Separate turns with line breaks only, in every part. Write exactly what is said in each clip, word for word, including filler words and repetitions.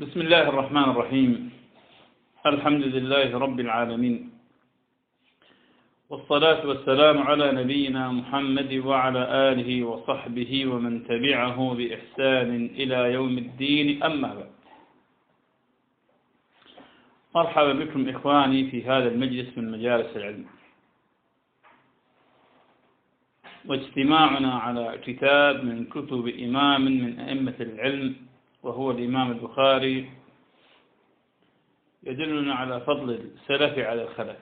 بسم الله الرحمن الرحيم. الحمد لله رب العالمين، والصلاة والسلام على نبينا محمد وعلى آله وصحبه ومن تبعه بإحسان إلى يوم الدين، أما بعد. مرحبا بكم إخواني في هذا المجلس من مجالس العلم، واجتماعنا على كتاب من كتب إمام من أئمة العلم وهو الإمام البخاري يدلنا على فضل السلف على الخلف،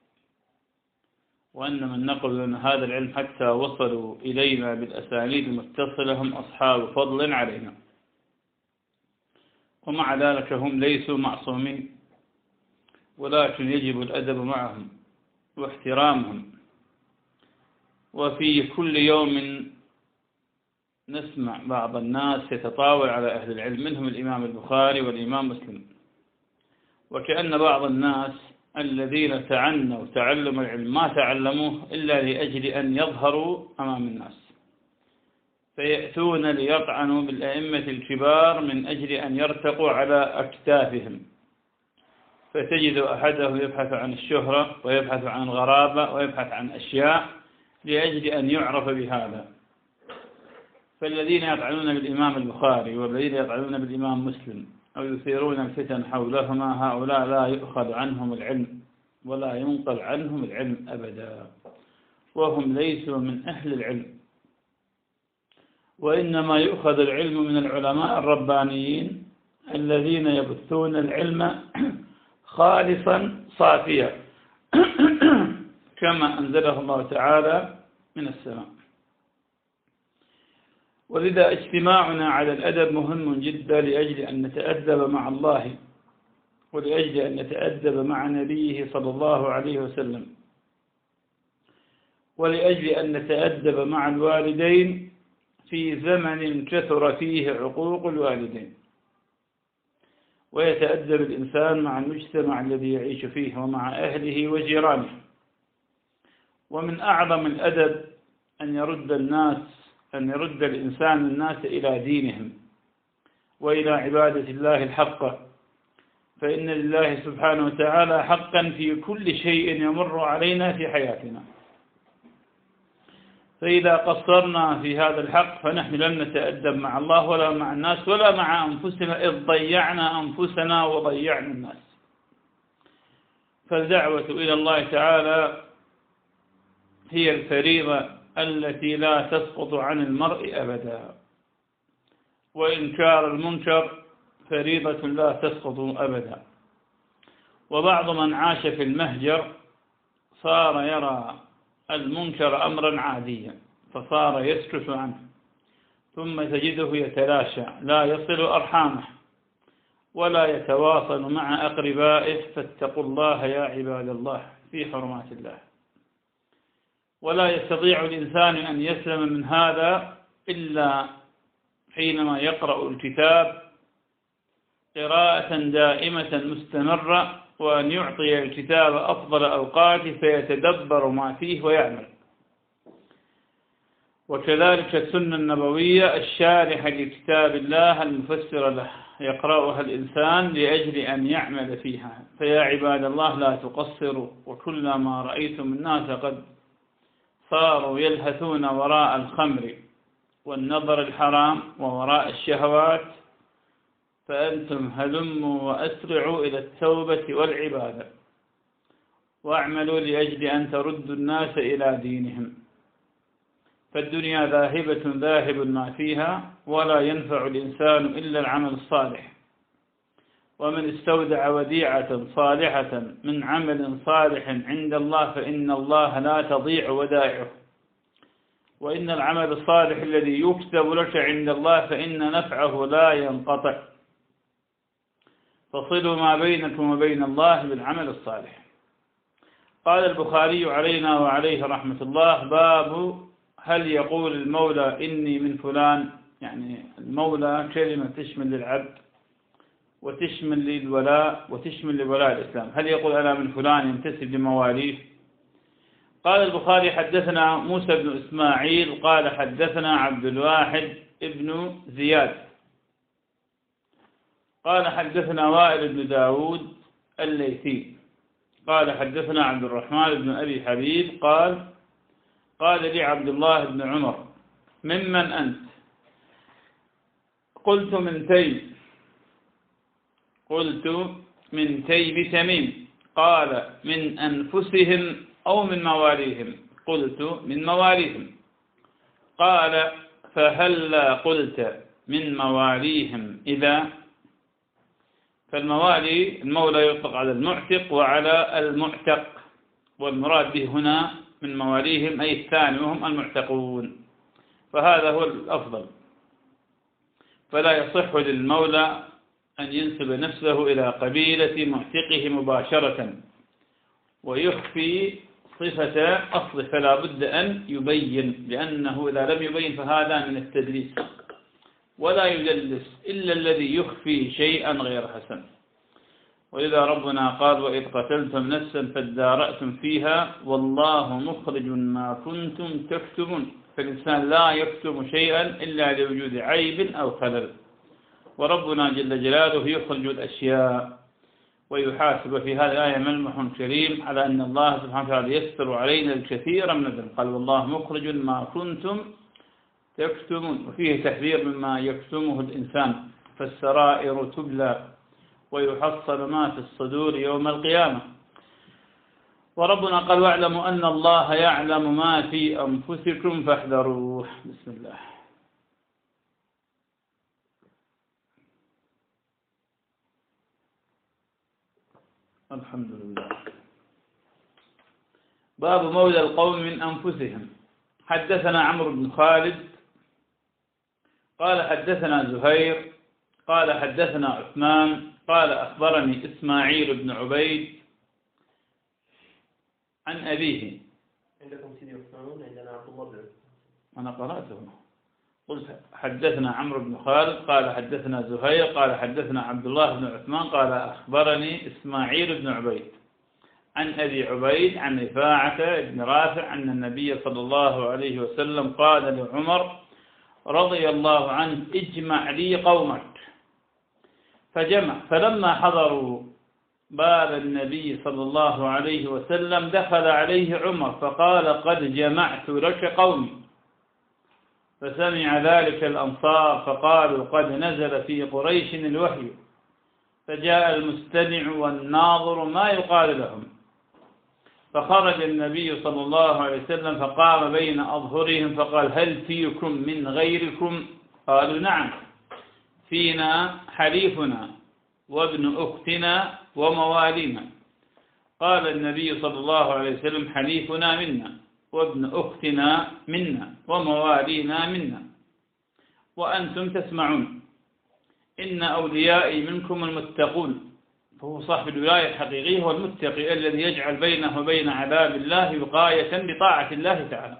وأن من نقل لنا هذا العلم حتى وصلوا إلينا بالأسانيد المتصلة هم أصحاب فضل علينا، ومع ذلك هم ليسوا معصومين، ولكن يجب الأدب معهم واحترامهم. وفي كل يوم نسمع بعض الناس يتطاول على أهل العلم، منهم الإمام البخاري والإمام مسلم، وكأن بعض الناس الذين تعنوا تعلم العلم ما تعلموه إلا لأجل أن يظهروا أمام الناس، فيأتون ليطعنوا بالأئمة الكبار من أجل أن يرتقوا على أكتافهم، فتجد أحدهم يبحث عن الشهرة ويبحث عن الغرابة ويبحث عن أشياء لأجل أن يعرف بهذا. فالذين يطعنون بالإمام البخاري والذين يطعنون بالإمام مسلم أو يثيرون الفتن حولهما هؤلاء لا يؤخذ عنهم العلم ولا ينقل عنهم العلم أبدا، وهم ليسوا من أهل العلم، وإنما يؤخذ العلم من العلماء الربانيين الذين يبثون العلم خالصا صافيا كما أنزله الله تعالى من السماء. ولذا اجتماعنا على الأدب مهم جدا لأجل أن نتأدب مع الله، ولأجل أن نتأدب مع نبيه صلى الله عليه وسلم، ولأجل أن نتأدب مع الوالدين في زمن كثر فيه عقوق الوالدين، ويتأدب الإنسان مع المجتمع الذي يعيش فيه ومع أهله وجيرانه. ومن أعظم الأدب أن يرد الناس أن يرد الإنسان الناس إلى دينهم وإلى عبادة الله الحق، فإن لله سبحانه وتعالى حقا في كل شيء يمر علينا في حياتنا، فإذا قصرنا في هذا الحق فنحن لن نتأدب مع الله ولا مع الناس ولا مع أنفسنا، إذ ضيعنا أنفسنا وضيعنا الناس. فالدعوة إلى الله تعالى هي الفريضة التي لا تسقط عن المرء أبدا، وإنكار المنكر فريضة لا تسقط أبدا. وبعض من عاش في المهجر صار يرى المنكر أمرا عاديا فصار يسكت عنه، ثم تجده يتلاشى لا يصل أرحامه ولا يتواصل مع أقربائه. فاتقوا الله يا عباد الله في حرمات الله. ولا يستطيع الإنسان أن يسلم من هذا إلا حينما يقرأ الكتاب قراءة دائمة مستمرة، وأن يعطي الكتاب أفضل أوقاته فيتدبر ما فيه ويعمل. وكذلك السنة النبوية الشارحة لكتاب الله المفسرة له يقرأها الإنسان لأجل أن يعمل فيها. فيا عباد الله لا تقصروا، وكلما رأيتم الناس قد صاروا يلهثون وراء الخمر والنظر الحرام ووراء الشهوات فأنتم هلموا وأسرعوا إلى التوبة والعبادة، واعملوا لأجل أن تردوا الناس إلى دينهم. فالدنيا ذاهبة ذاهب ما فيها، ولا ينفع الإنسان إلا العمل الصالح. ومن استودع وديعة صالحة من عمل صالح عند الله فإن الله لا تضيع ودائعه. وإن العمل الصالح الذي يكتب لك عند الله فإن نفعه لا ينقطع، فصلوا ما بينكم وبين الله بالعمل الصالح. قال البخاري علينا وعليه رحمة الله: باب هل يقول المولى إني من فلان؟ يعني المولى كلمة تشمل للعبد وتشمل للولاء وتشمل لولاء الإسلام. هل يقول أنا من فلان ينتسب لمواليه؟ قال البخاري: حدثنا موسى بن إسماعيل قال حدثنا عبد الواحد ابن زياد قال حدثنا وائل بن داود الليثي قال حدثنا عبد الرحمن بن أبي حبيب قال قال لي عبد الله بن عمر ممن أنت؟ قلت من تيم قلت من تيم تميم. قال من أنفسهم أو من مواليهم؟ قلت من مواليهم. قال فهلا قلت من مواليهم إذا؟ فالموالي المولى يطلق على المعتق وعلى المعتق، والمراد به هنا من مواليهم أي الثاني وهم المعتقون، فهذا هو الأفضل. فلا يصح للمولى أن ينسب نفسه إلى قبيلة معتقه مباشرة ويخفي صفة أصله، فلا بد أن يبين، لأنه إذا لم يبين فهذا من التدليس، ولا يدلس إلا الذي يخفي شيئا غير حسن. ولذا ربنا قال وإذ قتلتم نفسا فادارأتم فيها والله مخرج ما كنتم تكتمون. فالإنسان لا يكتم شيئا إلا لوجود عيب أو خلل، وربنا جل جلاله يخرج الأشياء ويحاسب. في هذه الآية ملمح كريم على أن الله سبحانه وتعالى يستر علينا الكثير من الذنب. قال والله مخرج ما كنتم تكتمون، وفيه تحذير مما يكتمه الإنسان، فالسرائر تبلى ويحصل ما في الصدور يوم القيامة. وربنا قال واعلموا أن الله يعلم ما في أنفسكم فاحذروه. بسم الله. الحمد لله. باب مولى القوم من أنفسهم. حدثنا عمرو بن خالد قال حدثنا زهير قال حدثنا عثمان قال أخبرني إسماعيل بن عبيد عن أبيه.
عندكم سيدي عثمان، عندنا عبد الله بن عثمان.
أنا قرأته. قلت حدثنا عمرو بن خالد قال حدثنا زهير قال حدثنا عبد الله بن عثمان قال أخبرني إسماعيل بن عبيد عن أبي عبيد عن رفاعة بن رافع أن النبي صلى الله عليه وسلم قال لعمر رضي الله عنه اجمع لي قومك، فجمع. فلما حضروا باب النبي صلى الله عليه وسلم دخل عليه عمر فقال قد جمعت لك قومي، فسمع ذلك الأنصار فقالوا قد نزل في قريش الوحي، فجاء المستمع والناظر ما يقال لهم. فخرج النبي صلى الله عليه وسلم فقام بين أظهرهم فقال هل فيكم من غيركم؟ قالوا نعم، فينا حليفنا وابن أختنا وموالينا. قال النبي صلى الله عليه وسلم حليفنا منا وابن أختنا منا وموالينا منا، وأنتم تسمعون. إن أوليائي منكم المتقون. فهو صاحب الولاية الحقيقية هو المتقي الذي يجعل بينه وبين عذاب الله وقاية بطاعة الله تعالى.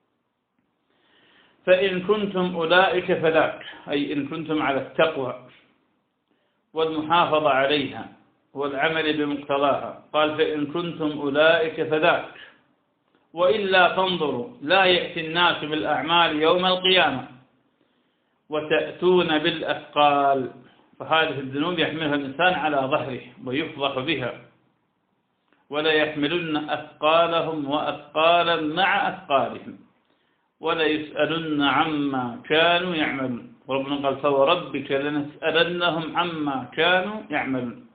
فإن كنتم أولئك فذاك، أي إن كنتم على التقوى والمحافظة عليها والعمل بمقتضاها. قال فإن كنتم أولئك فذاك، وإلا فانظروا لا يأتي الناس بالأعمال يوم القيامة وتأتون بالأثقال. فهذه الذنوب يحملها الإنسان على ظهره ويفضح بها، ولا يحملن أثقالهم وأثقالا مع أثقالهم ولا يسألن عما كانوا يعملون. وربنا قال فوربك لنسألنهم عما كانوا يعملون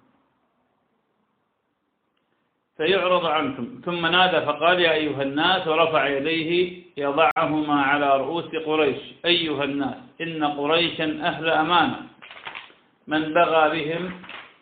فيعرض عنكم. ثم نادى فقال يا أيها الناس، ورفع يديه يضعهما على رؤوس قريش. أيها الناس إن قريشا أهل أمانة، من بغى بهم.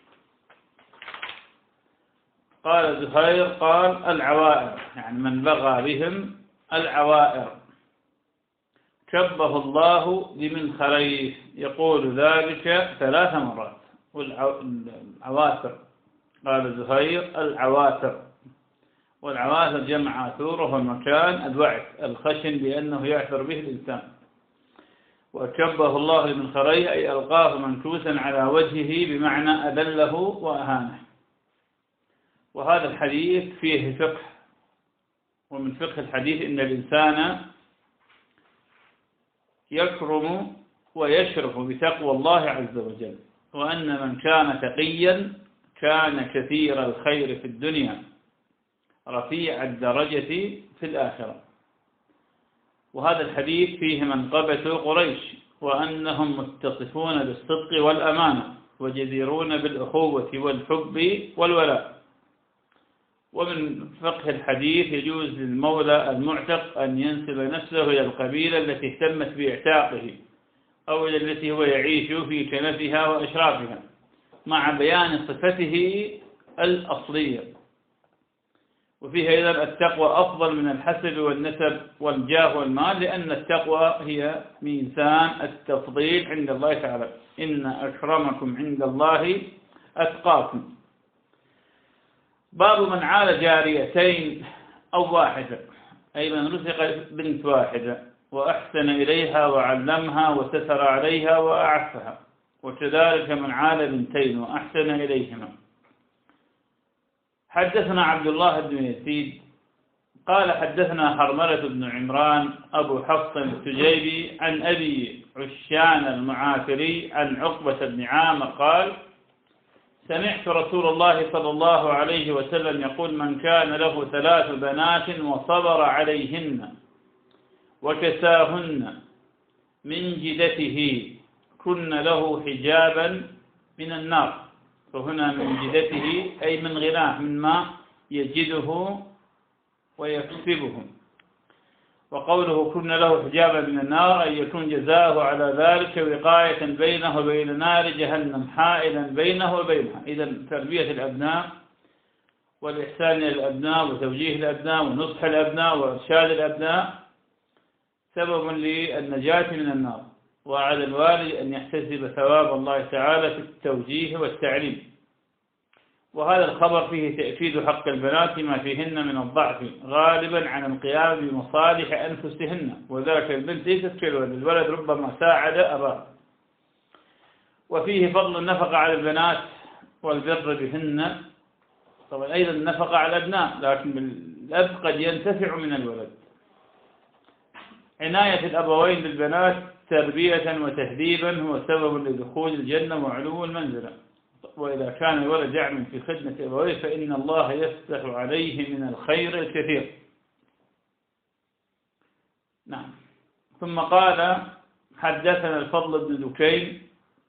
قال زهير قال العوائر، يعني من بغى بهم العوائر. شبه الله بمنخريه، يقول ذلك ثلاث مرات. والعواتر قال زهير العواتر، والعواتر جمع عثور وهو المكان الوعث الخشن لأنه يعثر به الإنسان. وشبه الله بمنخريه أي ألقاه منكوسا على وجهه بمعنى أذله وأهانه. وهذا الحديث فيه فقه، ومن فقه الحديث إن الإنسان يكرم ويشرف بتقوى الله عز وجل، وأن من كان تقيا كان كثير الخير في الدنيا رفيع الدرجة في الآخرة. وهذا الحديث فيه منقبة قريش وأنهم متصفون بالصدق والأمانة وجديرون بالأخوة والحب والولاء. ومن فقه الحديث يجوز للمولى المعتق أن ينسب نفسه إلى القبيلة التي اهتمت بإعتاقه أو إلى التي هو يعيش في كنفها وأشرافها مع بيان صفته الأصلية. وفيه أيضا التقوى أفضل من الحسب والنسب والجاه والمال، لأن التقوى هي ميزان التفضيل عند الله تعالى، إن أكرمكم عند الله أتقاكم. باب من عال جاريتين أو واحدة، أي من رزق بنت واحدة وأحسن إليها وعلمها وستر عليها وأعفها، وكذلك من عال بنتين وأحسن إليهما. حدثنا عبد الله بن يزيد قال حدثنا حرملة بن عمران أبو حفص السجيبي عن أبي عشان المعافري عن عقبة بن عامر قال سمعت رسول الله صلى الله عليه وسلم يقول من كان له ثلاث بنات وصبر عليهن وكساهن من جدته كن له حجابا من النار. فهنا من جدته أي من غناه، من ما يجده ويكسبه. وقوله كن له حجابا من النار أي يكون جزاؤه على ذلك وقاية بينه وبين نار جهنم حائلا بينه وبينها. إذا تربية الأبناء والإحسان للأبناء وتوجيه الأبناء ونصح الأبناء وإرشاد الأبناء سبب للنجاة من النار، وعلى الوالد أن يحتسب ثواب الله تعالى في التوجيه والتعليم. وهذا الخبر فيه تأكيد حق البنات ما فيهن من الضعف غالبا عن القيام بمصالح أنفسهن، وذاك البنت ليست كالولد، الولد ربما ساعد أباه. وفيه فضل النفقة على البنات والبر بهن، طبعا أيضا النفقة على الأبناء، لكن الأب قد ينتفع من الولد. عناية الأبوين بالبنات تربية وتهذيبا هو سبب لدخول الجنة وعلو المنزلة. وإذا كان الولد يعمل في خدمة أبويه فإن الله يفتح عليه من الخير الكثير. نعم. ثم قال حدثنا الفضل بن دكين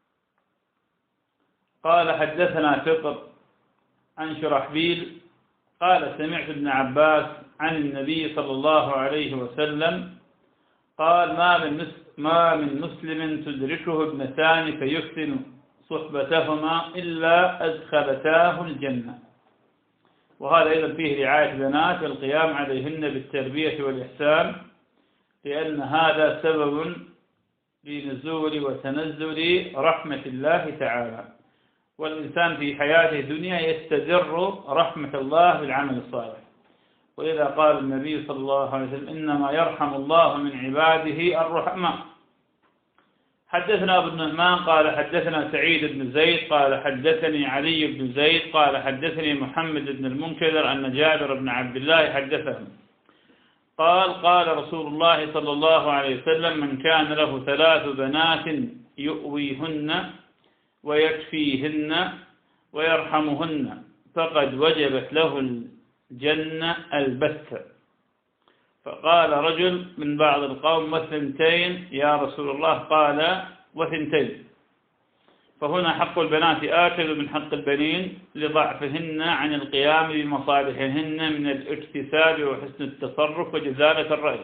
قال حدثنا فقر عن شرحبيل قال سمعت ابن عباس عن النبي صلى الله عليه وسلم قال ما من ما من مسلم تدركه ابنتان فيحسن صحبتهما إلا أدخلتاه الجنة. وهذا أيضا فيه رعاية البنات والقيام عليهن بالتربية والإحسان، لأن هذا سبب لنزول وتنزل رحمة الله تعالى. والإنسان في حياته الدنيا يستدر رحمة الله بالعمل الصالح. وإذا قال النبي صلى الله عليه وسلم إنما يرحم الله من عباده الرحماء. حدثنا ابن نعمان قال حدثنا سعيد بن زيد قال حدثني علي بن زيد قال حدثني محمد بن المنكدر أن جابر بن عبد الله حدثهم قال قال رسول الله صلى الله عليه وسلم من كان له ثلاث بنات يؤويهن ويكفيهن ويرحمهن فقد وجبت له الجنة البتة. فقال رجل من بعض القوم وثنتين يا رسول الله؟ قال وثنتين. فهنا حق البنات آكل من حق البنين لضعفهن عن القيام بمصالحهن من الاكتساب وحسن التصرف وجزالة الرأي.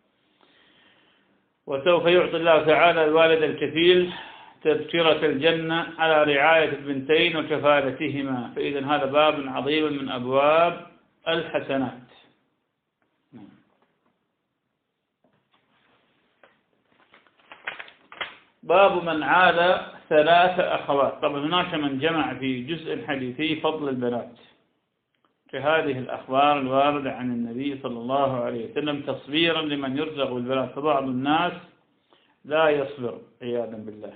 وسوف يعطي الله تعالى الوالد الكفيل تذكرة الجنة على رعاية البنتين وكفالتهما. فإذا هذا باب عظيم من أبواب الحسنات. باب من عال ثلاث أخوات. طبعا هناك من جمع في جزء حديثي فضل البنات كهذه الأخبار الواردة عن النبي صلى الله عليه وسلم تصبيرا لمن يرزق بالبنات، فبعض الناس لا يصبر عياذا بالله.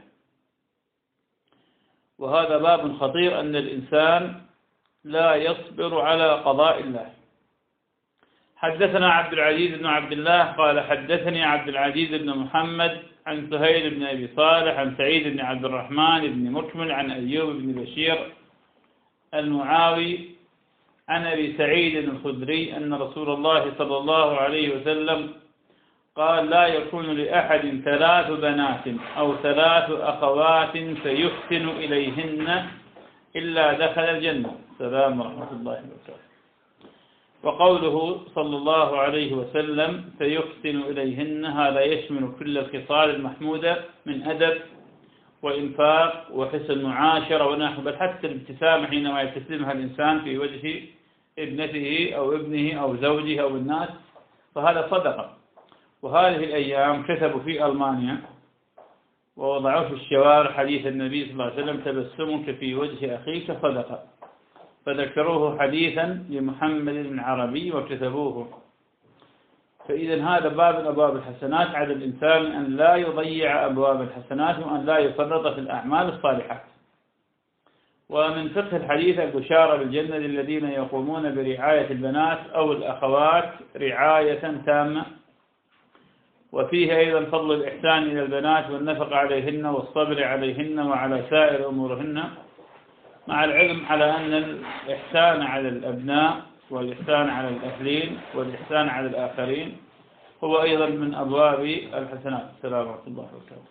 وهذا باب خطير أن الإنسان لا يصبر على قضاء الله. حدثنا عبد العزيز بن عبد الله قال حدثني عبد العزيز بن محمد عن سهيل بن أبي صالح عن سعيد بن عبد الرحمن بن مكمل عن أيوب بن بشير المعاوي عن أبي سعيد الخدري أن رسول الله صلى الله عليه وسلم قال لا يكون لأحد ثلاث بنات أو ثلاث أخوات فيحسن إليهن إلا دخل الجنة. السلام ورحمة الله وبركاته. وقوله صلى الله عليه وسلم فيحسن إليهن هذا يشمل كل الخصال المحمودة من أدب وإنفاق وحسن معاشرة ونحو، بل حتى الابتسامة حينما يبتسمها الإنسان في وجه ابنته أو ابنه أو زوجه أو الناس فهذا صدقة. وهذه الأيام كتبوا في ألمانيا ووضعوا في الشوارع حديث النبي صلى الله عليه وسلم تبسمك في وجه أخيك صدقة، فذكروه حديثا لمحمد بن عربي وكتبوه. فإذا هذا باب من أبواب الحسنات، على الإنسان أن لا يضيع أبواب الحسنات وأن لا يفرط في الأعمال الصالحات. ومن فقه الحديث البشارة بالجنة للذين يقومون برعاية البنات أو الأخوات رعاية تامة. وفيه أيضا فضل الإحسان إلى البنات والنفقة عليهن والصبر عليهن وعلى سائر أمورهن، مع العلم على أن الإحسان على الأبناء والإحسان على الأهلين والإحسان على الآخرين هو أيضا من أبواب الحسنات. السلام ورحمة الله وبركاته.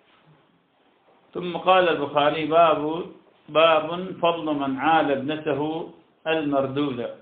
ثم قال البخاري باب باب فضل من عال ابنته المردودة.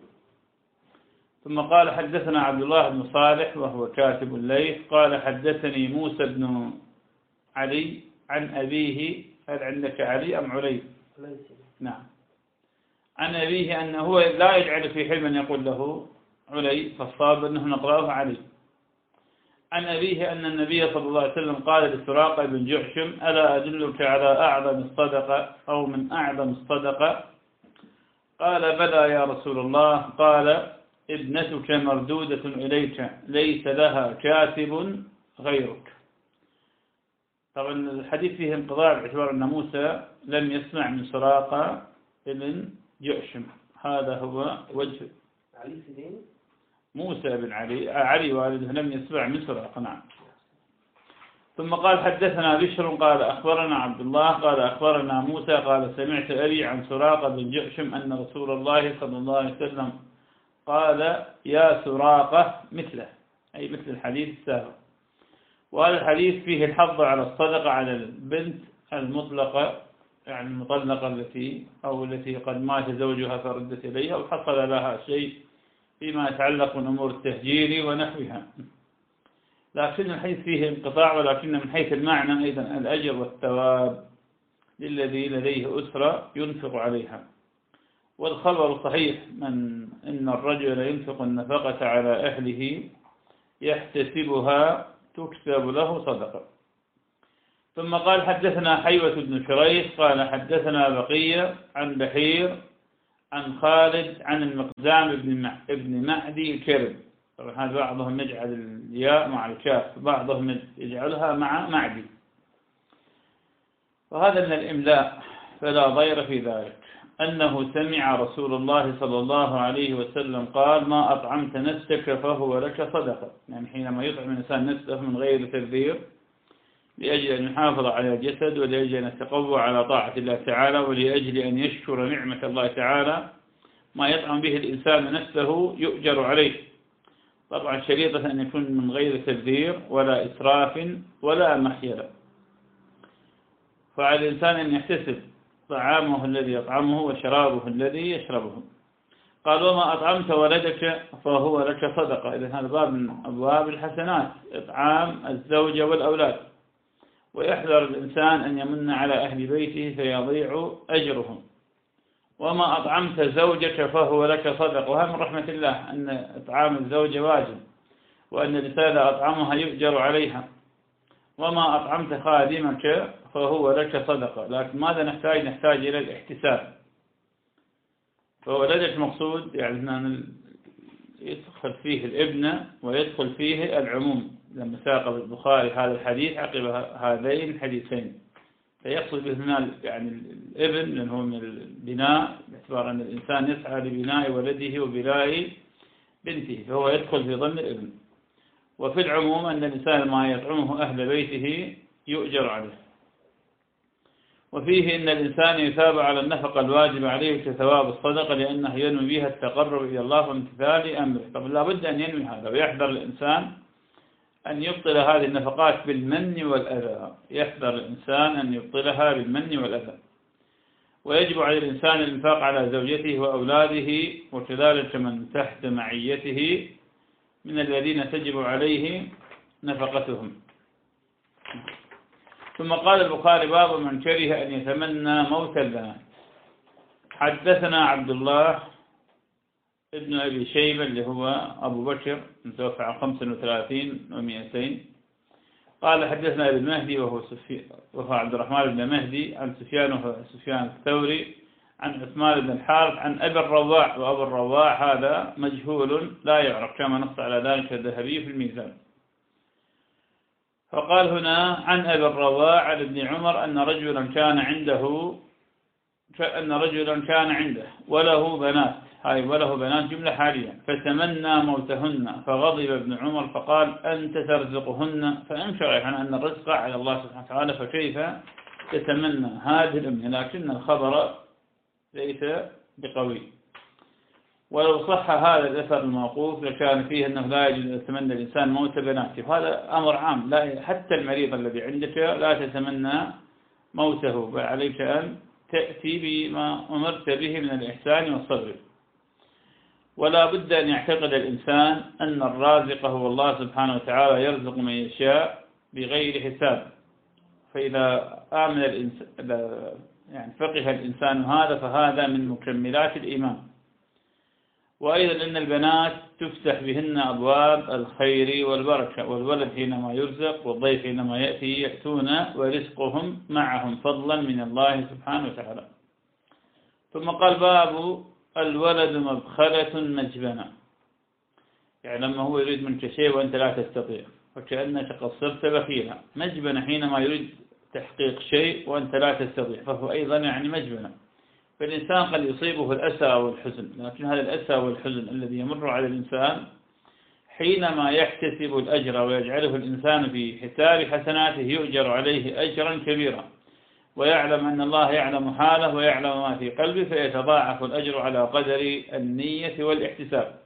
ثم قال حدثنا عبد الله بن صالح وهو كاتب الليث قال حدثني موسى بن علي عن أبيه. هل عندك علي أم علي؟ نعم. عن أبيه أنه لا يجعل في حلم يقول له علي، فالصواب أنه نقرأه علي. عن أبيه أن النبي صلى الله عليه وسلم قال لسراقة بن جحشم ألا أدلك على أعظم الصدقة أو من أعظم الصدقة؟ قال بلى يا رسول الله. قال ابنتك مردودة إليك ليس لها كاتب غيرك. طبعا الحديث فيه انقضاء باعتبار أن موسى لم يسمع من سراقة بن جحشم، هذا هو وجه
علي سيدين
موسى بن علي علي والده لم يسمع من سراقة. نعم. ثم قال حدثنا بشر قال أخبرنا عبد الله قال أخبرنا موسى قال سمعت أبي عن سراقة بن جحشم أن رسول الله صلى الله عليه وسلم قال يا سراقة مثله، أي مثل الحديث السابق. وهذا الحديث فيه الحظ على الصدقة على البنت المطلقة، يعني المطلقة التي أو التي قد مات زوجها فردت إليها وحصل لها شيء فيما يتعلق من أمور التهجير ونحوها. لكن الحديث فيه انقطاع، ولكن من حيث المعنى أيضا الأجر والثواب للذي لديه أسرة ينفق عليها. والخبر صحيح من إن الرجل ينفق النفقة على أهله يحتسبها تكتب له صدقة. ثم قال حدثنا حيوة بن شريح قال حدثنا بقية عن بحير عن خالد عن المقدام ابن معدي الكرب. طبعا هذا بعضهم يجعل الياء مع الكاف، بعضهم يجعلها مع معدي، وهذا من الإملاء فلا ضير في ذلك. أنه سمع رسول الله صلى الله عليه وسلم قال ما أطعمت نفسك فهو لك صدقة، يعني حينما يطعم الإنسان نفسه من غير تبذير لأجل أن يحافظ على الجسد ولأجل أن يتقوى على طاعة الله تعالى ولأجل أن يشكر نعمة الله تعالى، ما يطعم به الإنسان نفسه يؤجر عليه. طبعا شريطة أن يكون من غير تبذير ولا إسراف ولا محيلة. فعلى الإنسان أن يحتسب طعامه الذي يطعمه وشرابه الذي يشربه. قال وما أطعمت ولدك فهو لك صدقة. إذن هذا باب من أبواب الحسنات، إطعام الزوجة والأولاد. ويحذر الإنسان أن يمن على أهل بيته فيضيع أجرهم. وما أطعمت زوجك فهو لك صدقة. وهذا من رحمة الله أن إطعام الزوجة واجب، وأن الإنسان أطعمها يؤجر عليها. وما أطعمت خادمك فهو لك صدقة. لكن ماذا نحتاج؟ نحتاج إلى الاحتساب. فولدك مقصود يعني أن يدخل فيه الابن ويدخل فيه العموم، لما ساق البخاري هذا الحديث عقب هذين الحديثين، فيقصد به هنا يعني الابن لأنه من البناء، باعتبار أن الإنسان يسعى لبناء ولده وبناء بنته، فهو يدخل في ضمن الابن. وفي العموم أن الإنسان ما يطعمه أهل بيته يؤجر عليه. وفيه أن الإنسان يثاب على النفقة الواجبة عليه كثواب الصدقة، لأنه ينوي بها التقرب إلى الله وامتثال أمره. طب لا بد أن ينوي هذا، ويحذر الإنسان أن يبطل هذه النفقات بالمن والأذى. يحذر الإنسان أن يبطلها بالمن والأذى. ويجب على الإنسان الإنفاق على زوجته وأولاده، وكذلك من تحت معيته من الذين تجب عليه نفقتهم. ثم قال البخاري: باب من كره أن يتمنى موت البنات. حدثنا عبد الله ابن أبي شيبة اللي هو أبو بكر متوفى عن خمسة وثلاثين ومئتين، قال حدثنا ابن مهدي وهو, وهو عبد الرحمن بن مهدي عن سفيان وهو سفيان الثوري عن عثمان بن الحارث عن أبي الرواع، وأبو الرواع هذا مجهول لا يعرف كما نص على ذلك الذهبي في الميزان. فقال هنا عن أبي الرواع عن ابن عمر أن رجلا كان عنده أن رجلا كان عنده وله بنات، هاي وله بنات جملة حالية، فتمنى موتهن، فغضب ابن عمر فقال: أنت ترزقهن، فأنشر عن أن الرزق على الله سبحانه وتعالى، فكيف تتمنى هذه الأمنية؟ لكن الخبر ليس بقوي. ولو صح هذا الأثر الموقوف لكان فيه أنه لا يجوز أن يتمنى الإنسان موت بناته، هذا أمر عام، لا حتى المريض الذي عندك لا تتمنى موته، بل عليك أن تأتي بما أمرت به من الإحسان والصبر. ولا بد أن يعتقد الإنسان أن الرازق هو الله سبحانه وتعالى، يرزق من يشاء بغير حساب. فإذا آمن الإنسان يعني فقه الإنسان هذا، فهذا من مكملات الإيمان. وأيضا أن البنات تفتح بهن أبواب الخير والبركة، والولد حينما يرزق والضيف حينما يأتي يأتون ورزقهم معهم فضلا من الله سبحانه وتعالى. ثم قال: باب الولد مبخلة مجبنة، يعني لما هو يريد منك شيء وأنت لا تستطيع، وكأنك قصرت بخيلا. مجبنة حينما يريد تحقيق شيء وأنت لا تستطيع، فهو أيضا يعني مجبنة. فالإنسان قد يصيبه الأسى والحزن، لكن هذا الأسى والحزن الذي يمر على الإنسان حينما يحتسب الأجر ويجعله الإنسان في حساب حسناته يؤجر عليه أجرا كبيرا، ويعلم أن الله يعلم حاله ويعلم ما في قلبه، فيتضاعف الأجر على قدر النية والاحتساب.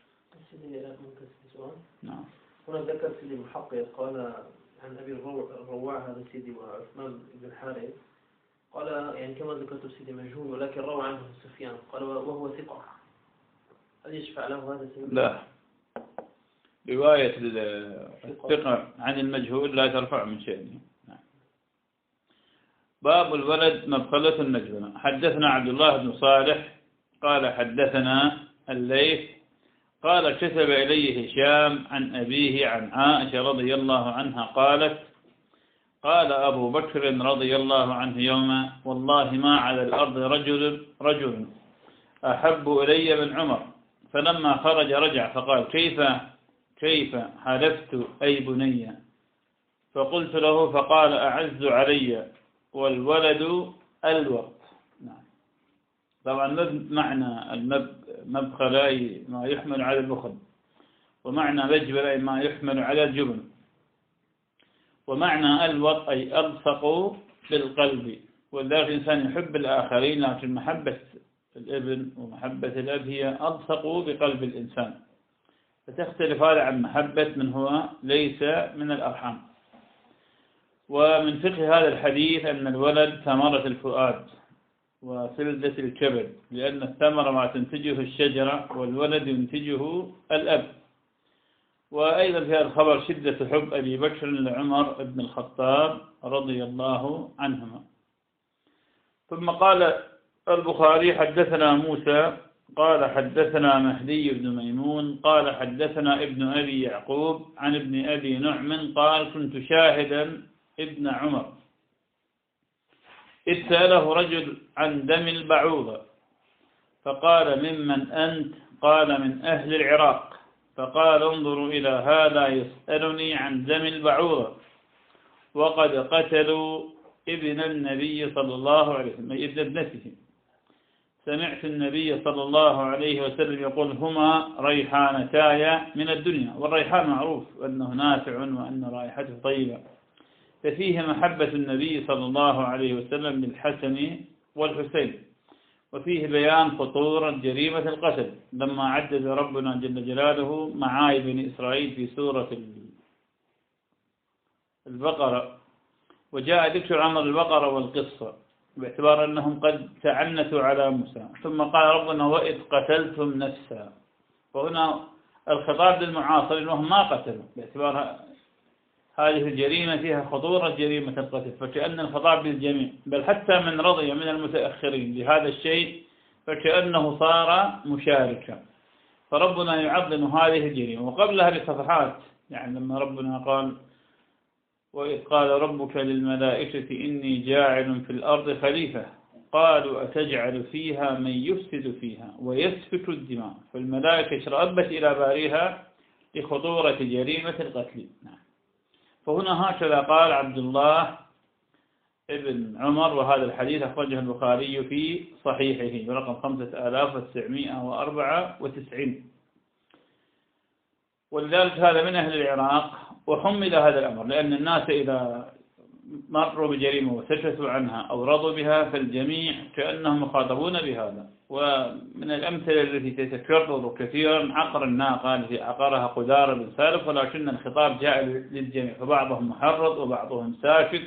نعم. هنا ذكر سيدي المحقق قال عن أبي الرواع هذا سيدي وعثمان بن الحارث، قال يعني كما ذكرت سيدي مجهول، ولكن روى عنه سفيان، قال وهو ثقة، هل يشفع له هذا السبب؟
لا، رواية الثقة عن المجهول لا ترفع من شأنه. باب الولد مبخلة مجبنة. حدثنا عبد الله بن صالح قال حدثنا الليث قال كتب إليه هشام عن أبيه عن عائشة رضي الله عنها قالت: قال أبو بكر رضي الله عنه يوما: والله ما على الأرض رجل رجل أحب إلي من عمر. فلما خرج رجع فقال: كيف كيف حلفت أي بني؟ فقلت له، فقال: أعز علي والولد الوقت. نعم. طبعا معنى المبخل أي ما يحمل على البخل، ومعنى مجبل أي ما يحمل على الجبن، ومعنى الوط أي ألصق بالقلب. ولذلك الإنسان يحب الآخرين، لكن محبة الابن ومحبة الأب هي ألصق بقلب الإنسان، فتختلف هذا عن محبة من هو ليس من الأرحام. ومن فقه هذا الحديث أن الولد ثمرة الفؤاد وفلذة الكبد، لأن الثمرة ما تنتجه الشجرة والولد ينتجه الأب. وأيضا في هذا الخبر شدة حب أبي بكر لعمر بن الخطاب رضي الله عنهما. ثم قال البخاري: حدثنا موسى قال حدثنا مهدي بن ميمون قال حدثنا ابن أبي يعقوب عن ابن أبي نعم قال: كنت شاهدا ابن عمر إذ سأله رجل عن دم البعوضة، فقال: ممن أنت؟ قال: من أهل العراق. فقال: انظروا إلى هذا يسألني عن دم البعوضة وقد قتلوا ابن النبي صلى الله عليه وسلم، ابن ابنته. سمعت النبي صلى الله عليه وسلم يقول هما ريحانتاي من الدنيا. والريحان معروف أنه نافع وأن رائحته طيبة، ففيه محبة النبي صلى الله عليه وسلم للحسن والحسين، وفيه بيان خطورة جريمة القتل لما عدد ربنا جل جلاله معايب بني إسرائيل في سورة البقرة، وجاء ذكر عمر البقرة والقصة باعتبار أنهم قد تعنتوا على موسى، ثم قال ربنا وإذ قتلتم نفسا، وهنا الخطاب للمعاصرين وهم ما قتلوا باعتبار هذه الجريمة فيها خطورة جريمة القتل، فكأن الخطاب للجميع، بل حتى من رضي من المتأخرين بهذا الشيء فكأنه صار مشاركا. فربنا يعظم هذه الجريمة. وقبلها بصفحات يعني لما ربنا قال وإذ قال ربك للملائكة إني جاعل في الأرض خليفة قالوا أتجعل فيها من يفسد فيها ويسفك الدماء، فالملائكة شرأبت إلى باريها لخطورة جريمة القتل. فهنا هكذا قال عبد الله ابن عمر، وهذا الحديث أخرجه البخاري في صحيحه برقم خمسة آلاف وتسعمائة وأربعة وتسعين. ولذلك هذا من أهل العراق وحمل هذا الأمر، لأن الناس إذا مروا بجريمة وسكتوا عنها أو رضوا بها فالجميع كأنهم مخاطبون بهذا. ومن الأمثلة التي تتكرر كثيرا عقر الناقة التي عقرها قدار بن سالف، ولكن الخطاب جاء للجميع، فبعضهم محرض وبعضهم ساكت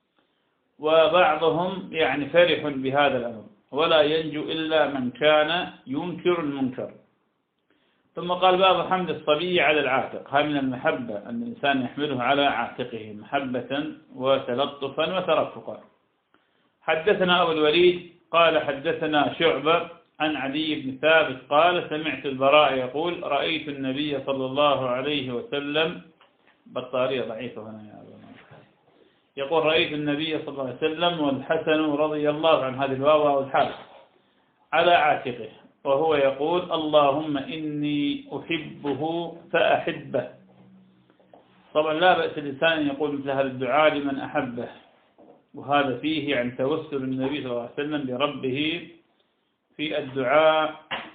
وبعضهم يعني فرح بهذا الأمر، ولا ينجو إلا من كان ينكر المنكر. ثم قال باب حمل الصبي على العاتق، هذا من المحبة أن الإنسان يحمله على عاتقه محبة وتلطفا وترفقا. حدثنا أبو الوليد قال حدثنا شعبة عن علي بن ثابت قال سمعت البراء يقول رأيت النبي صلى الله عليه وسلم، بطارية ضعيفة هنا يا أبو يقول رأيت النبي صلى الله عليه وسلم والحسن رضي الله عن هذه الواو والحال على عاتقه، وهو يقول اللهم إني أحبه فأحبه. طبعا لا بأس الإنسان أن يقول مثل هذا الدعاء لمن أحبه، وهذا فيه عن توسل النبي صلى الله عليه وسلم بربه في الدعاء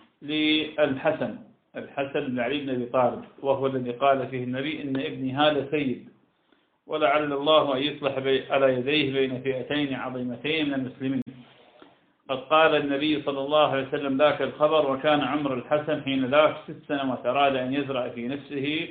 للحسن الحسن بن علي بن أبي طالب، وهو الذي قال فيه النبي إن ابني هذا سيد، ولعل الله أن يصلح على يديه بين فئتين عظيمتين من المسلمين. قد قال النبي صلى الله عليه وسلم ذاك الخبر وكان عمر الحسن حين ذاك ست سنوات، أراد أن يزرع في نفسه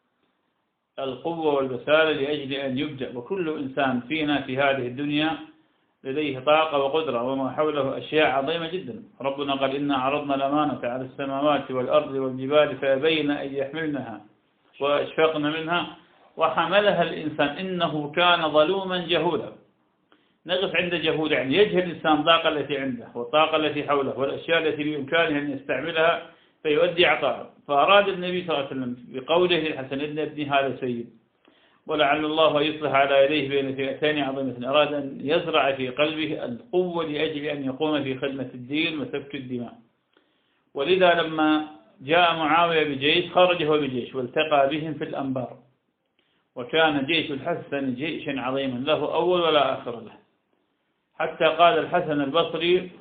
القوة والبسالة لأجل أن يبدأ. وكل إنسان فينا في هذه الدنيا لديه طاقة وقدرة وما حوله أشياء عظيمة جدا. ربنا قال إنا عرضنا الأمانة على السماوات والأرض والجبال فأبين أن يحملنها وأشفقن منها وحملها الإنسان إنه كان ظلوما جهولا. نقف عند جهود، يعني يجهل الإنسان الطاقة التي عنده والطاقة التي حوله والأشياء التي بإمكانه أن يستعملها فيؤدي عطاء. فأراد النبي صلى الله عليه وسلم بقوله للحسن إن ابني هذا سيد، ولعل الله أن يصلح على يديه بين فئتين عظيمتين، أراد أن يزرع في قلبه القوة لأجل أن يقوم في خدمة الدين وسفك الدماء. ولذا لما جاء معاوية بجيش خرج هو بجيش والتقى بهم في الأنبار، وكان جيش الحسن جيشا عظيما له أول ولا آخر له، حتى قال الحسن البصري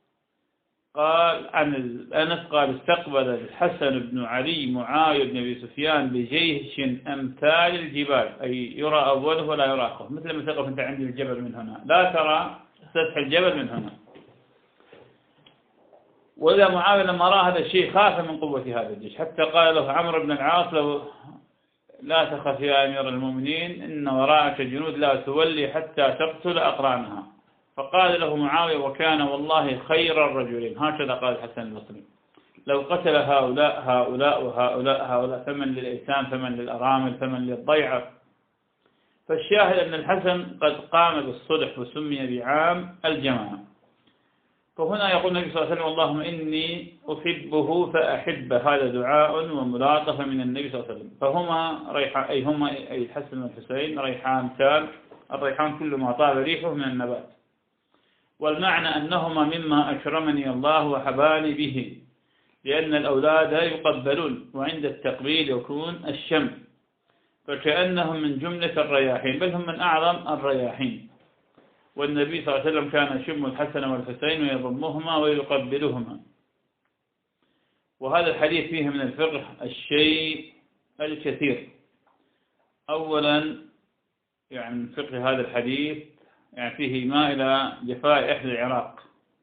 قال عن أنس قال استقبل الحسن بن علي معاوية بن أبي سفيان بجيش أمثال الجبال، أي يرى أوله ولا يرى آخره، مثل ما تقف أنت عند الجبل من هنا لا ترى سطح الجبل من هنا. وإذا معاوية لما رأى هذا الشيء خاف من قوة هذا الجيش، حتى قال له عمرو بن العاص لو لا تخف يا أمير المؤمنين إن وراءك جنود لا تولي حتى تقتل أقرانها. فقال له معاوية وكان والله خير الرجلين، هكذا قال الحسن البصري، لو قتل هؤلاء هؤلاء وهؤلاء هؤلاء فمن للأيتام فمن للأرامل فمن للضيعة. فالشاهد أن الحسن قد قام بالصلح وسمي بعام الجماعة. فهنا يقول النبي صلى الله عليه وسلم اللهم إني أحبه فأحبه، هذا دعاء وملاطفة من النبي صلى الله عليه وسلم. فهما ريحان، أي هما أي الحسن والحسين ريحان تال، الريحان كل ما طاب ريحه من النبات، والمعنى أنهما مما أكرمني الله وحباني به، لأن الأولاد يقبلون وعند التقبيل يكون الشم، فكأنهم من جملة الرياحين بل هم من أعظم الرياحين. والنبي صلى الله عليه وسلم كان يشم الحسن والحسين ويضمهما ويقبلهما. وهذا الحديث فيه من الفقه الشيء الكثير. أولا يعني من فقه هذا الحديث يعني فيه ما إلى جفاء أهل العراق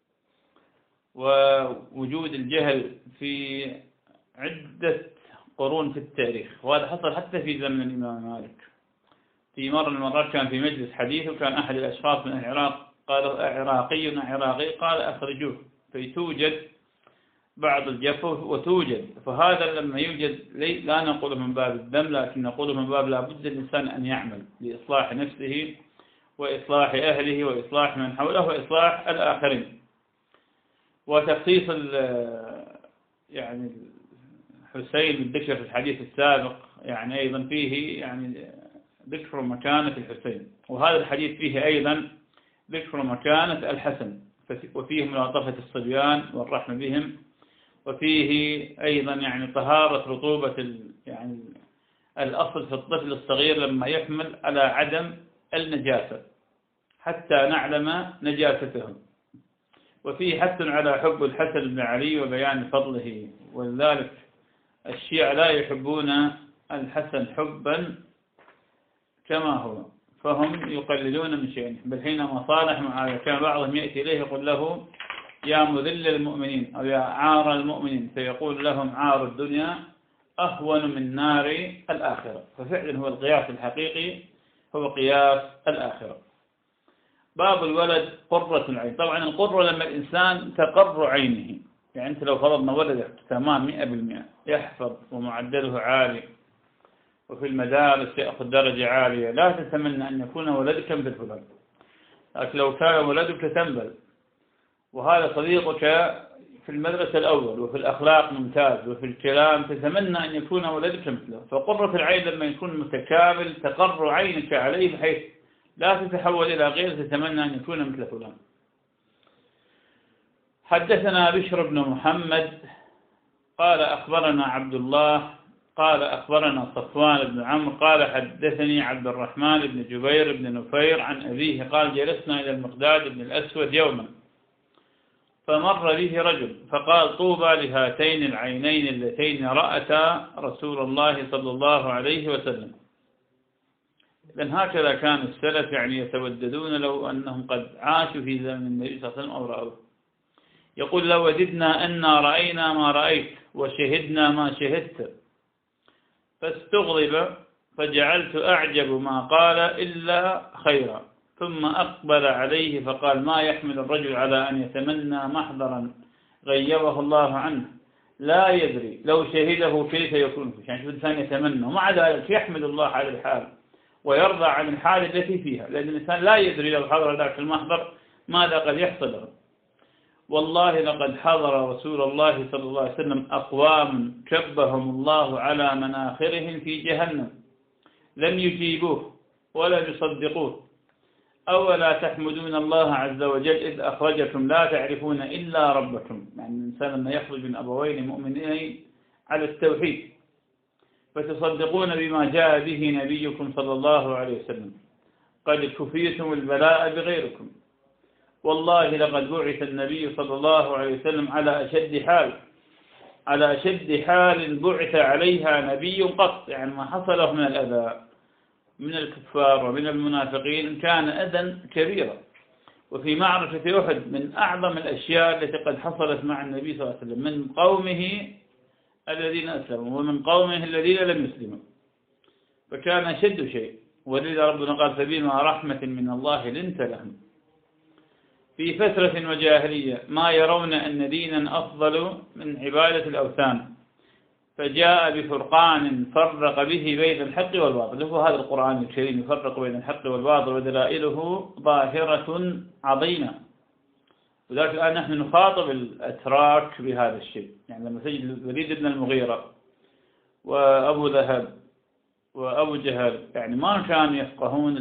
ووجود الجهل في عدة قرون في التاريخ، وهذا حصل حتى في زمن الإمام مالك. في مرة من المرات كان في مجلس حديث وكان أحد الأشخاص من العراق قال عراقي عراقي قال أخرجوه، فتوجد بعض الجفو وتوجد، فهذا لما يوجد لا نقوله من باب الذم لكن نقوله من باب لابد الإنسان أن يعمل لإصلاح نفسه وإصلاح أهله وإصلاح من حوله وإصلاح الآخرين. وتخصيص يعني حسين بالذكر في الحديث السابق يعني أيضا فيه يعني ذكر مكانة الحسين، وهذا الحديث فيه أيضا ذكر مكانة الحسن، وفيه ملاطفة الصبيان والرحمة بهم، وفيه أيضا يعني طهارة رطوبة يعني الأصل في الطفل الصغير لما يحمل على عدم النجاسة حتى نعلم نجاستهم، وفيه حث على حب الحسن بن علي وبيان فضله. ولذلك الشيعة لا يحبون الحسن حبا كما هو، فهم يقللون من شيئا، بل حينما صالح معاوية كان بعضهم يأتي إليه يقول له يا مذل المؤمنين أو يا عار المؤمنين، فيقول لهم عار الدنيا أهون من نار الآخرة. ففعلا هو القياس الحقيقي هو قياس الآخرة. باب الولد قرة العين. طبعا القرة لما الإنسان تقر عينه، يعني أنت لو فرضنا ولدك تمام مئة بالمئة يحفظ ومعدله عالي وفي المدارس يأخذ درجة عالية، لا تتمنى أن يكون ولدك مثل فلان. لكن لو كان ولدك تنبل وهذا صديقك في المدرسة الأول وفي الأخلاق ممتاز وفي الكلام، تتمنى أن يكون ولدك مثله. فقرة العين لما يكون متكامل تقر عينك عليه بحيث لا تتحول إلى غير تتمنى أن يكون مثل فلان. حدثنا بشر بن محمد قال أخبرنا عبد الله قال أخبرنا صفوان بن عمرو قال حدثني عبد الرحمن بن جبير بن نفير عن أبيه قال جلسنا إلى المقداد بن الأسود يوما فمر به رجل فقال طوبى لهاتين العينين اللتين رأتا رسول الله صلى الله عليه وسلم. لأن هكذا كان السلف يعني يتوددون لو أنهم قد عاشوا في زمن النبي صلى الله عليه وسلم أو رأوه. يقول لو وددنا أننا رأينا ما رأيت وشهدنا ما شهدت، فاستغرب فجعلت أعجب ما قال إلا خيرا، ثم أقبل عليه فقال ما يحمل الرجل على أن يتمنى محضرا غيبه الله عنه لا يدري لو شهده كيف يكون فيه. يعني شو الإنسان يتمنى ومع ذلك يحمد الله على الحال ويرضى عن الحال التي فيها، لأن الإنسان لا يدري لو حضر ذاك المحضر ماذا قد يحصل له. والله لقد حضر رسول الله صلى الله عليه وسلم أقوام كبهم الله على مناخرهم في جهنم لم يجيبوه ولا يصدقوه. أولا تحمدون الله عز وجل إذ أخرجكم لا تعرفون إلا ربكم. يعني الإنسان لما يخرج من أبوين مؤمنين على التوحيد فتصدقون بما جاء به نبيكم صلى الله عليه وسلم، قد كفيتم البلاء بغيركم. والله لقد بعث النبي صلى الله عليه وسلم على أشد حال على أشد حال بعث عليها نبي قط. يعني ما حصله من الأذى من الكفار ومن المنافقين كان أذى كبيرا. وفي معركة أحد من أعظم الأشياء التي قد حصلت مع النبي صلى الله عليه وسلم من قومه الذين أسلموا ومن قومه الذين لم يسلموا، فكان شد شيء. ولذا ربنا قال فبما رحمة من الله لنت لهم. في فترة وجاهلية ما يرون أن دينا أفضل من عبادة الأوثان، فجاء بفرقان فرق به بين الحق والباطل. هو هذا القرآن الكريم يفرق بين الحق والباطل ودلائله ظاهرة عظيمة. وذلك الآن نحن نخاطب الأتراك بهذا الشيء. يعني لما تجد الوليد بن المغيرة وأبو ذهب وأبو جهل يعني ما كانوا يفقهون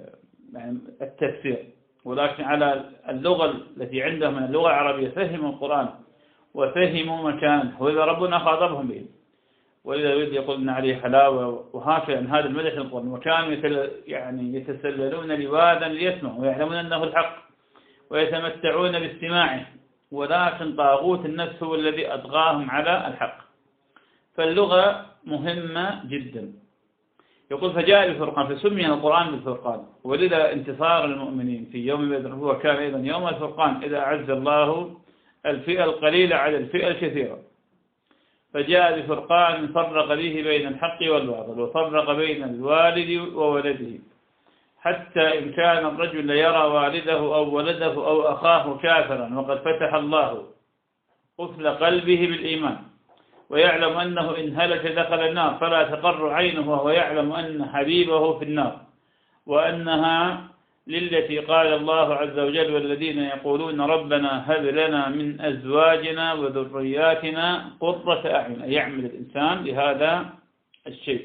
التفسير، ولكن على اللغة التي عندهم من اللغة العربية فهموا القرآن وفهموا مكانه، وإذا ربنا خاطبهم به. ولذا يريد يقول إن عليه حلاوة وهكذا أن هذا المدح القرآن، وكانوا يعني يتسللون لواذا ليسمعوا ويعلمون أنه الحق ويتمتعون باستماعه، ولكن طاغوت النفس هو الذي أطغاهم على الحق. فاللغة مهمة جدا. يقول فجاء الفرقان، فسمي القرآن بالفرقان، ولذا انتصار المؤمنين في يوم بدر هو كان أيضا يوم الفرقان، إذا أعز الله الفئة القليلة على الفئة الكثيرة. فجاء بفرقان فرق به بين الحق والباطل، وفرق بين الوالد وولده، حتى إن كان الرجل يرى والده أو ولده أو أخاه كافرا وقد فتح الله قفل قلبه بالإيمان، ويعلم أنه إن هلك دخل النار فلا تقر عينه، وهو يعلم أن حبيبه في النار، وأنها للتي قال الله عز وجل والذين يقولون ربنا هب لنا من أزواجنا وذرياتنا قرة أعين، يعمل الإنسان لهذا الشيء.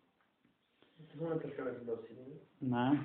نعم.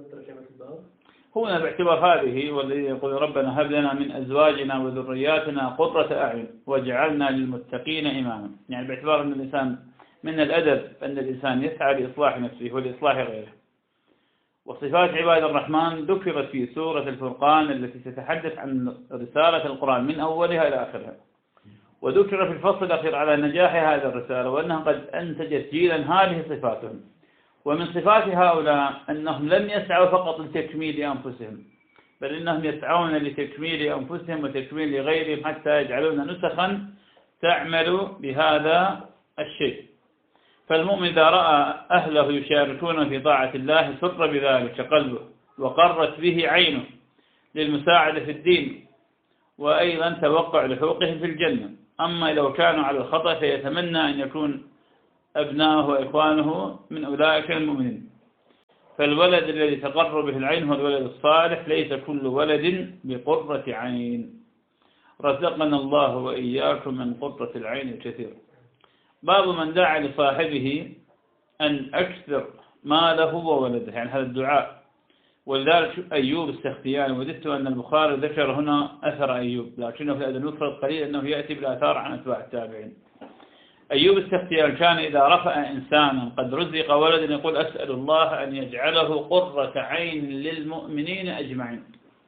هنا باعتبار هذه والذين يقولون ربنا هب لنا من أزواجنا وذرياتنا قرة أعين واجعلنا للمتقين إماما، يعني باعتبار أن الإنسان من الأدب أن الإنسان يسعى لإصلاح نفسه ولإصلاح غيره. وصفات عباد الرحمن ذكرت في سورة الفرقان التي تتحدث عن رسالة القرآن من أولها إلى آخرها، وذكر في الفصل الأخير على نجاح هذه الرسالة وأنها قد أنتجت جيلا هذه صفاتهم. ومن صفات هؤلاء أنهم لم يسعوا فقط لتكميل أنفسهم، بل إنهم يسعون لتكميل أنفسهم وتكميل غيرهم حتى يجعلون نسخا تعمل بهذا الشيء. فالمؤمن إذا رأى أهله يشاركون في طاعة الله سر بذلك قلبه وقرت به عينه للمساعدة في الدين، وأيضا توقع لحوقهم في الجنة. أما لو كانوا على الخطأ فيتمنى أن يكون أبناءه وإخوانه من أولئك المؤمنين. فالولد الذي تقر به العين هو الولد الصالح، ليس كل ولد بقرة عين. رزقنا الله وإياكم من قرة العين الكثير. باب من دعا لصاحبه أن أكثر ماله وولده، يعني هذا الدعاء. ولذلك أيوب السختياني، وددت أن البخاري ذكر هنا أثر أيوب، لكنه في هذا المفرد قليل أنه يأتي بالآثار عن أتباع التابعين. أيوب السختياني كان إذا رفع إنسانا قد رزق ولدا يقول أسأل الله أن يجعله قرة عين للمؤمنين أجمعين.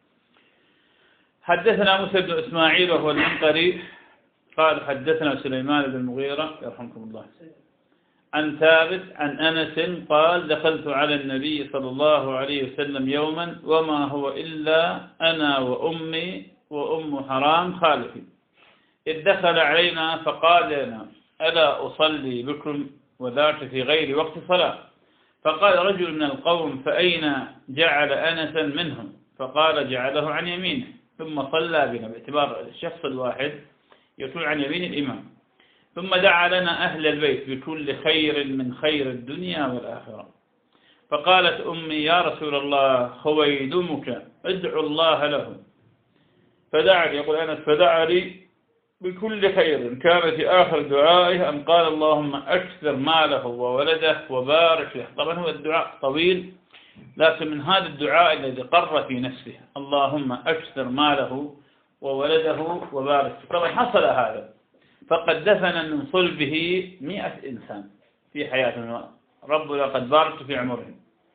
حدثنا موسى بن إسماعيل وهو المنقري قال حدثنا سليمان بن المغيرة يرحمكم الله عن ثابت عن أنس قال دخلت على النبي صلى الله عليه وسلم يوما وما هو إلا أنا وأمي وأم حرام خالتي، إذ دخل علينا فقال لنا ألا أصلي بكم وذاك في غير وقت صلاة؟ فقال رجل من القوم فأين جعل أنسا منهم؟ فقال جعله عن يمينه، ثم صلى بنا، باعتبار الشخص الواحد يكون عن يمين الإمام. ثم دعا لنا أهل البيت بكل خير من خير الدنيا والآخرة. فقالت أمي يا رسول الله خويدمك ادعو الله له، فدعا لي، يقول أنس فدعا لي بكل خير، كان في آخر دعائه أن قال اللهم أكثر ماله وولده وبارك له. طبعا هو الدعاء طويل، لكن من هذا الدعاء الذي قر في نفسه اللهم أكثر ماله وولده وبارك. طبعا حصل هذا، فقد دفن من صلبه مئة إنسان في حياته، ربنا قد بارك في عمرهم،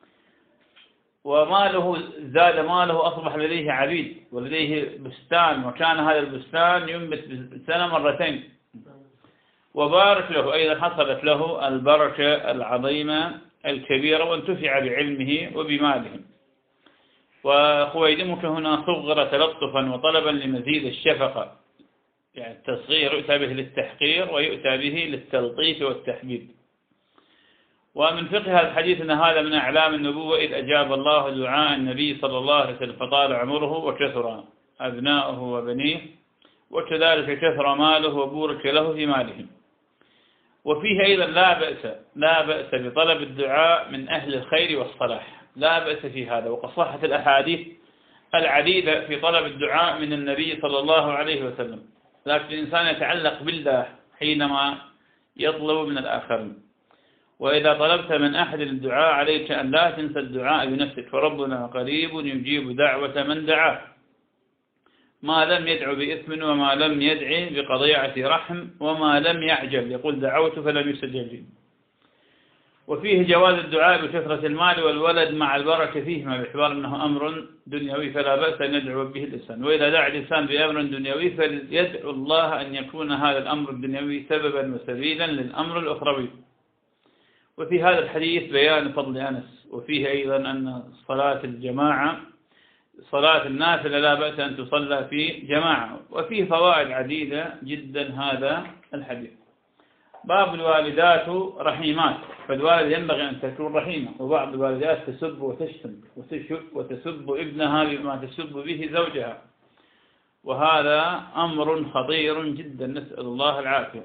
وماله زاد ماله، أصبح لديه عبيد ولديه بستان، وكان هذا البستان ينبت سنة مرتين. وبارك له أيضا، حصلت له البركة العظيمة الكبيرة، وانتفع بعلمه وبماله. وخويدمك هنا صغر تلطفا وطلبا لمزيد الشفقة، يعني التصغير يؤتى به للتحقير ويؤتى به للتلطيف والتحبيب. ومن فقه هذا الحديث أن هذا من أعلام النبوة، إذ أجاب الله دعاء النبي صلى الله عليه وسلم فطال عمره وكثر أبناؤه وبنيه، وكذلك كثر ماله وبورك له في مالهم. وفيه أيضا لا بأس لا بأس بطلب الدعاء من أهل الخير والصلاح، لا بأس في هذا. وقد صحت الأحاديث العديدة في طلب الدعاء من النبي صلى الله عليه وسلم، لكن الإنسان يتعلق بالله حينما يطلب من الآخرين. وإذا طلبت من أحد الدعاء عليك أن لا تنسى الدعاء بنفسك، فربنا قريب يجيب دعوة من دعاه. ما لم يدعو بإثم وما لم يدعي بقضيعة رحم وما لم يعجل، يقول دعوت فلم يستجب لي. وفيه جواز الدعاء بكثرة المال والولد مع البركة فيهما، باعتبار أنه أمر دنيوي فلا بأس أن يدعو به الإنسان. وإذا دعا الإنسان بأمر دنيوي فليدعو الله أن يكون هذا الأمر الدنيوي سببا وسبيلا للأمر الأخروي. وفي هذا الحديث بيان فضل أنس، وفيه أيضا أن صلاة الجماعة صلاة النافلة لا بأس أن تصلى في جماعة. وفيه فوائد عديدة جدا هذا الحديث. باب الوالدات رحيمات، فالوالد ينبغي أن تكون رحيمة، وبعض الوالدات تسب وتشتم وتسب ابنها بما تسب به زوجها، وهذا أمر خطير جدا، نسأل الله العافية.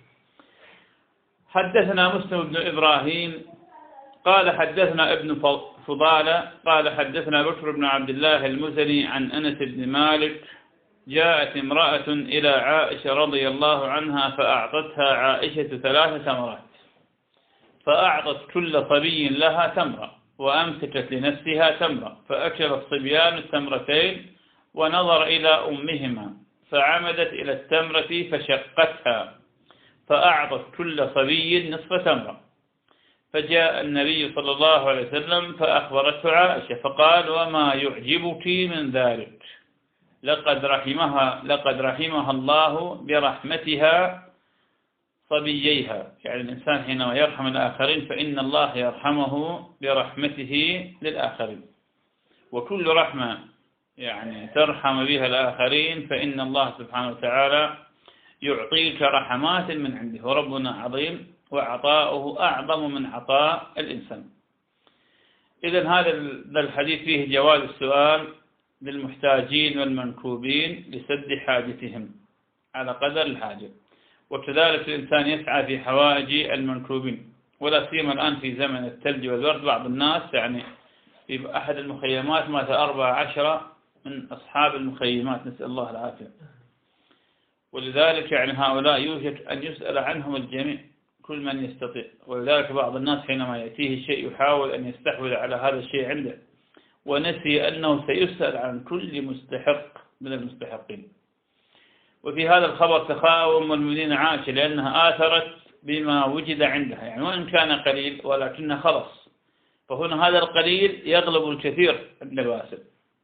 حدثنا مسلم بن إبراهيم قال حدثنا ابن فضالة قال حدثنا بكر بن عبد الله المزني عن أنس بن مالك جاءت امرأة إلى عائشة رضي الله عنها فأعطتها عائشة ثلاث تمرات، فأعطت كل صبي لها تمرة وأمسكت لنفسها تمرة، فأكل الصبيان التمرتين ونظر إلى أمهما فعمدت إلى التمرة فشقتها، فأعطت كل صبي نصف تمرة. فجاء النبي صلى الله عليه وسلم فأخبرته عائشة فقال وما يعجبك من ذلك؟ لقد رحمها لقد رحمها الله برحمتها صبييها، يعني الإنسان حينما يرحم الآخرين فإن الله يرحمه برحمته للآخرين، وكل رحمة يعني ترحم بها الآخرين فإن الله سبحانه وتعالى يعطيك رحمات من عنده، وربنا عظيم وعطاؤه أعظم من عطاء الإنسان. إذن هذا الحديث فيه جواز السؤال للمحتاجين والمنكوبين لسد حاجتهم على قدر الحاجة، وكذلك الإنسان يسعى في حوائج المنكوبين، ولا سيما الآن في زمن الثلج والبرد بعض الناس يعني في أحد المخيمات مات أربع عشرة من أصحاب المخيمات، نسأل الله العافية. ولذلك يعني هؤلاء يوجد أن يسأل عنهم الجميع كل من يستطيع، ولذلك بعض الناس حينما يأتيه شيء يحاول أن يستحوذ على هذا الشيء عنده، ونسي أنه سيسأل عن كل مستحق من المستحقين. وفي هذا الخبر تخاء أم المؤمنين عائشة لأنها آثرت بما وجد عندها، يعني وإن كان قليل ولكنه خلص، فهنا هذا القليل يغلب الكثير عند الواسل.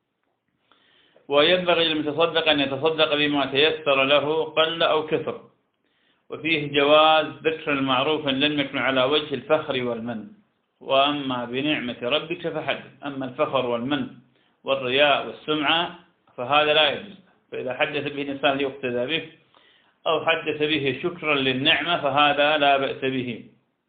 وينبغي للمتصدق أن يتصدق بما تيسر له قل أو كثر. وفيه جواز ذكر المعروف لم يكن على وجه الفخر والمن، وأما بنعمة ربك فحدث. أما الفخر والمن والرياء والسمعة فهذا لا يجوز، فإذا حدث به الإنسان ليقتدى به أو حدث به شكرا للنعمة فهذا لا بأس به.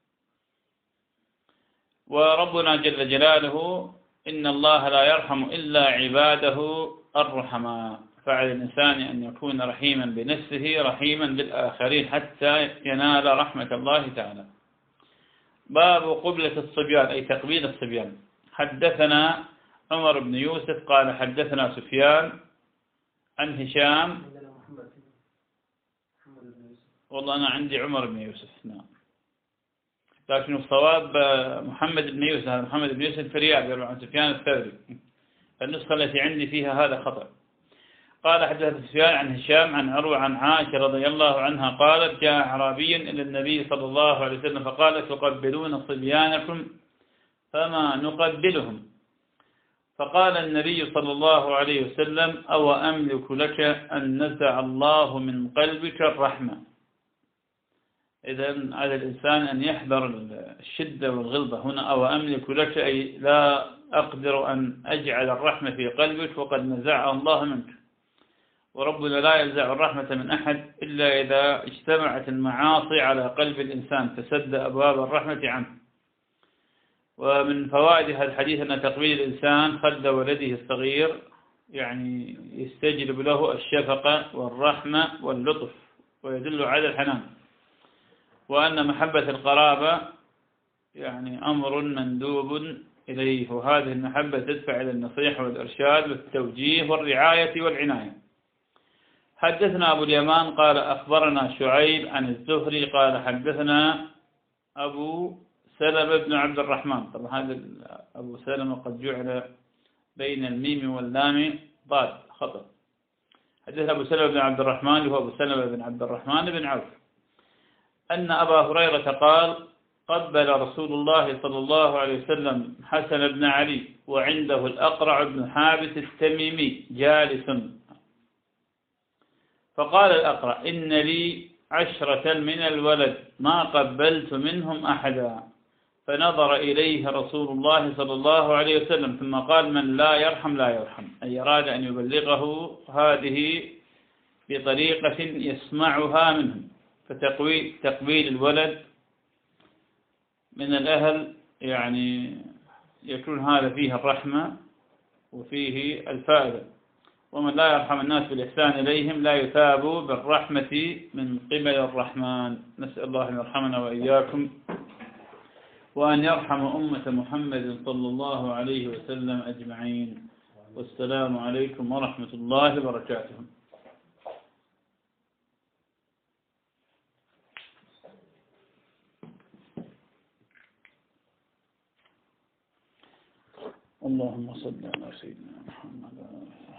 وربنا جل جلاله إن الله لا يرحم إلا عباده الرحماء، فعلى الإنسان أن يكون رحيما بنفسه رحيما بالآخرين حتى ينال رحمة الله تعالى. باب قبلة الصبيان أي تقبيل الصبيان. حدثنا عمر بن يوسف قال حدثنا سفيان عن هشام، والله أنا عندي عمر بن يوسف نعم، لكن الصواب محمد بن يوسف، هذا محمد بن يوسف في رياض يروي عن سفيان الثوري، النسخة التي عندي فيها هذا خطأ. قال حدثنا سفيان عن هشام عن عروة عن عائشة رضي الله عنها قالت جاء أعرابي إلى النبي صلى الله عليه وسلم فقال تقبلون صبيانكم فما نقبلهم، فقال النبي صلى الله عليه وسلم أو أملك لك أن نزع الله من قلبك الرحمة. إذن على الإنسان أن يحذر الشدة والغلظة هنا، أو أملك لك أي لا أقدر أن أجعل الرحمة في قلبك وقد نزعها الله منك. وربنا لا ينزع الرحمة من أحد إلا إذا اجتمعت المعاصي على قلب الإنسان فسد أبواب الرحمة عنه. ومن فوائد هذا الحديث أن تقبيل الإنسان خد ولده الصغير يعني يستجلب له الشفقة والرحمة واللطف ويدل على الحنان، وأن محبة القرابة يعني أمر مندوب إليه، وهذه المحبة تدفع إلى النصيحة والإرشاد والتوجيه والرعاية والعناية. حدثنا أبو اليمان قال أخبرنا شعيب عن الزهري قال حدثنا أبو سلمة بن عبد الرحمن، طبعا هذا أبو سلمة قد جعل بين الميم واللام ضاد خطأ، حدثنا أبو سلمة بن عبد الرحمن وهو أبو سلمة بن عبد الرحمن بن عوف أن أبا هريرة قال قبل رسول الله صلى الله عليه وسلم حسن بن علي وعنده الأقرع بن حابس التميمي جالس، فقال الأقرع إن لي عشرة من الولد ما قبلت منهم أحدا، فنظر إليه رسول الله صلى الله عليه وسلم ثم قال من لا يرحم لا يرحم، أي أراد أن يبلغه هذه بطريقة يسمعها منهم، فتقبيل الولد من الأهل يعني يكون هذا فيه الرحمة وفيه الفائدة، ومن لا يرحم الناس بالإحسان إليهم لا يثاب بالرحمة من قبل الرحمن. نسأل الله أن يرحمنا وإياكم وأن يرحم أمة محمد صلى الله عليه وسلم أجمعين، والسلام عليكم ورحمة الله وبركاته. اللهم صل على سيدنا محمد.